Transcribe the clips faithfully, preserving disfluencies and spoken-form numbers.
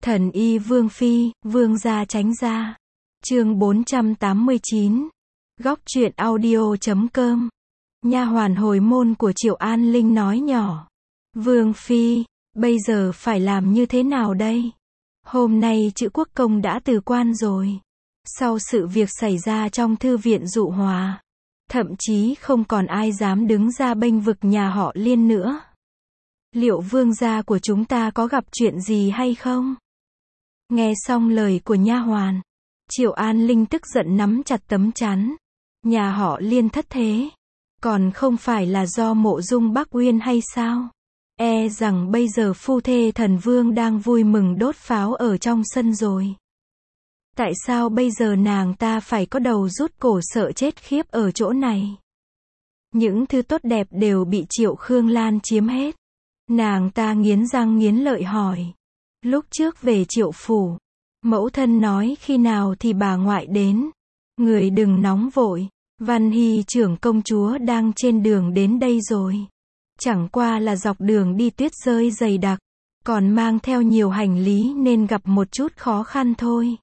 Thần y Vương Phi, Vương gia tránh ra. Chương bốn trăm tám mươi chín. Góc truyện audio chấm com. Nha hoàn hồi môn của Triệu An Linh nói nhỏ. Vương Phi, bây giờ phải làm như thế nào đây? Hôm nay Chữ Quốc Công đã từ quan rồi. Sau sự việc xảy ra trong thư viện Dụ Hòa, thậm chí không còn ai dám đứng ra bênh vực nhà họ Liên nữa. Liệu vương gia của chúng ta có gặp chuyện gì hay không? Nghe xong lời của nha hoàn, Triệu An Linh tức giận nắm chặt tấm chắn. Nhà họ Liên thất thế, còn không phải là do Mộ Dung Bắc Uyên hay sao? E rằng bây giờ phu thê thần vương đang vui mừng đốt pháo ở trong sân rồi. Tại sao bây giờ nàng ta phải có đầu rút cổ sợ chết khiếp ở chỗ này? Những thứ tốt đẹp đều bị Triệu Khương Lan chiếm hết. Nàng ta nghiến răng nghiến lợi hỏi. Lúc trước về Triệu phủ, mẫu thân nói khi nào thì bà ngoại đến. Người đừng nóng vội, Văn Hy trưởng công chúa đang trên đường đến đây rồi. Chẳng qua là dọc đường đi tuyết rơi dày đặc, còn mang theo nhiều hành lý nên gặp một chút khó khăn thôi.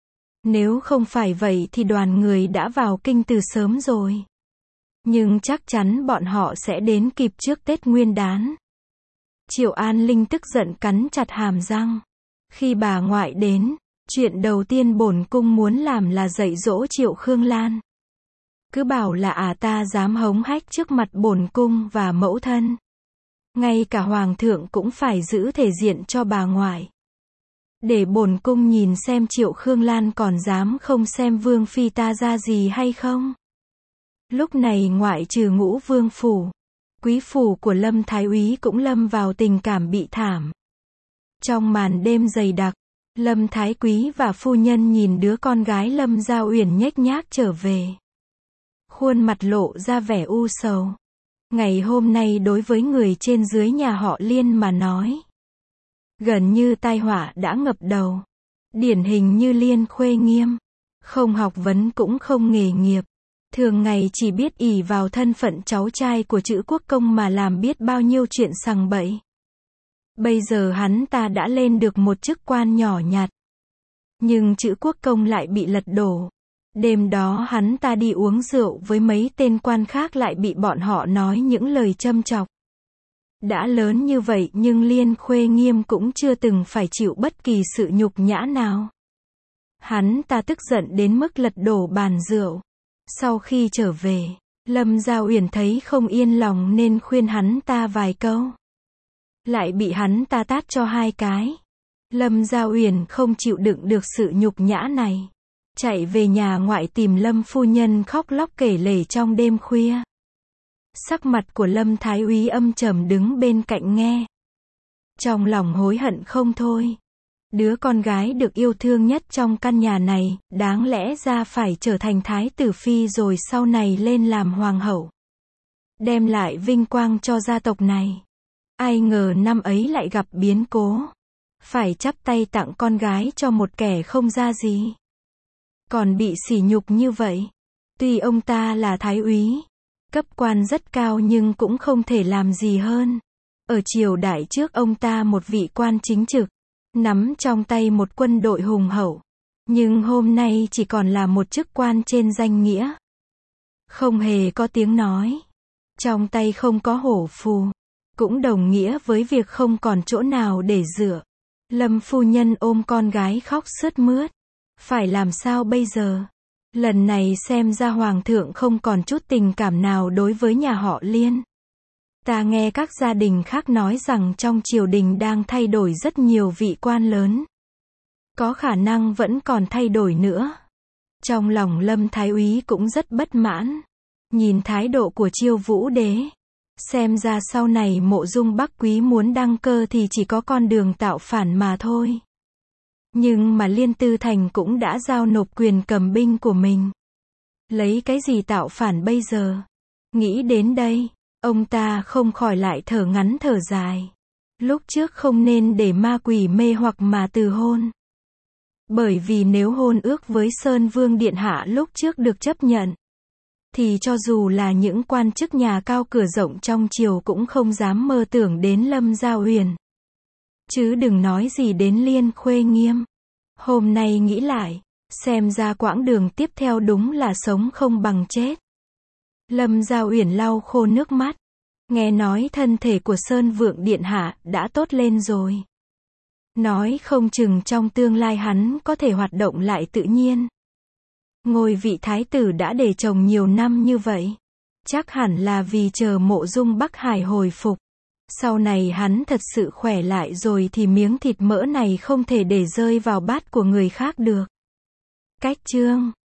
Nếu không phải vậy thì đoàn người đã vào kinh từ sớm rồi. Nhưng chắc chắn bọn họ sẽ đến kịp trước Tết Nguyên đán. Triệu An Linh tức giận cắn chặt hàm răng. Khi bà ngoại đến, chuyện đầu tiên bổn cung muốn làm là dạy dỗ Triệu Khương Lan. Cứ bảo là à ta dám hống hách trước mặt bổn cung và mẫu thân. Ngay cả hoàng thượng cũng phải giữ thể diện cho bà ngoại. Để bổn cung nhìn xem Triệu Khương Lan còn dám không xem vương phi ta ra gì hay không. Lúc này ngoại trừ Ngũ Vương phủ, quý phủ của Lâm Thái Úy cũng lâm vào tình cảm bị thảm. Trong màn đêm dày đặc, Lâm Thái Quý và phu nhân nhìn đứa con gái Lâm Gia Uyển nhếch nhác trở về. Khuôn mặt lộ ra vẻ u sầu. Ngày hôm nay đối với người trên dưới nhà họ Liên mà nói, gần như tai họa đã ngập đầu. Điển hình như Liên Khuê Nghiêm, không học vấn cũng không nghề nghiệp. Thường ngày chỉ biết ỷ vào thân phận cháu trai của Chữ Quốc Công mà làm biết bao nhiêu chuyện sằng bậy. Bây giờ hắn ta đã lên được một chức quan nhỏ nhặt. Nhưng Chữ Quốc Công lại bị lật đổ. Đêm đó hắn ta đi uống rượu với mấy tên quan khác lại bị bọn họ nói những lời châm chọc. Đã lớn như vậy nhưng Liên Khuê Nghiêm cũng chưa từng phải chịu bất kỳ sự nhục nhã nào. Hắn ta tức giận đến mức lật đổ bàn rượu. Sau khi trở về, Lâm Gia Uyển thấy không yên lòng nên khuyên hắn ta vài câu. Lại bị hắn ta tát cho hai cái. Lâm Gia Uyển không chịu đựng được sự nhục nhã này. Chạy về nhà ngoại tìm Lâm phu nhân khóc lóc kể lể trong đêm khuya. Sắc mặt của Lâm Thái Úy âm trầm đứng bên cạnh nghe. Trong lòng hối hận không thôi. Đứa con gái được yêu thương nhất trong căn nhà này, đáng lẽ ra phải trở thành thái tử phi rồi sau này lên làm hoàng hậu. Đem lại vinh quang cho gia tộc này. Ai ngờ năm ấy lại gặp biến cố. Phải chắp tay tặng con gái cho một kẻ không ra gì. Còn bị sỉ nhục như vậy. Tuy ông ta là thái úy, cấp quan rất cao nhưng cũng không thể làm gì hơn. Ở triều đại trước ông ta một vị quan chính trực, nắm trong tay một quân đội hùng hậu. Nhưng hôm nay chỉ còn là một chức quan trên danh nghĩa. Không hề có tiếng nói. Trong tay không có hổ phù. Cũng đồng nghĩa với việc không còn chỗ nào để dựa. Lâm phu nhân ôm con gái khóc sướt mướt. Phải làm sao bây giờ? Lần này xem ra hoàng thượng không còn chút tình cảm nào đối với nhà họ Liên. Ta nghe các gia đình khác nói rằng trong triều đình đang thay đổi rất nhiều vị quan lớn. Có khả năng vẫn còn thay đổi nữa. Trong lòng Lâm Thái Úy cũng rất bất mãn. Nhìn thái độ của Chiêu Vũ Đế, xem ra sau này Mộ Dung Bắc Quý muốn đăng cơ thì chỉ có con đường tạo phản mà thôi. Nhưng mà Liên Tư Thành cũng đã giao nộp quyền cầm binh của mình. Lấy cái gì tạo phản bây giờ? Nghĩ đến đây, ông ta không khỏi lại thở ngắn thở dài. Lúc trước không nên để ma quỷ mê hoặc mà từ hôn. Bởi vì nếu hôn ước với Sơn Vương Điện Hạ lúc trước được chấp nhận, thì cho dù là những quan chức nhà cao cửa rộng trong triều cũng không dám mơ tưởng đến Lâm Gia Uyển. chứ đừng nói gì đến Liên Khuê Nghiêm. Hôm nay nghĩ lại, xem ra quãng đường tiếp theo đúng là sống không bằng chết. Lâm Giao Uyển lau khô nước mắt. Nghe nói thân thể của Sơn Vượng Điện Hạ đã tốt lên rồi. Nói không chừng trong tương lai hắn có thể hoạt động lại tự nhiên. Ngôi vị thái tử đã để chồng nhiều năm như vậy. Chắc hẳn là vì chờ Mộ Dung Bắc Hải hồi phục. Sau này hắn thật sự khỏe lại rồi thì miếng thịt mỡ này không thể để rơi vào bát của người khác được. Cách chương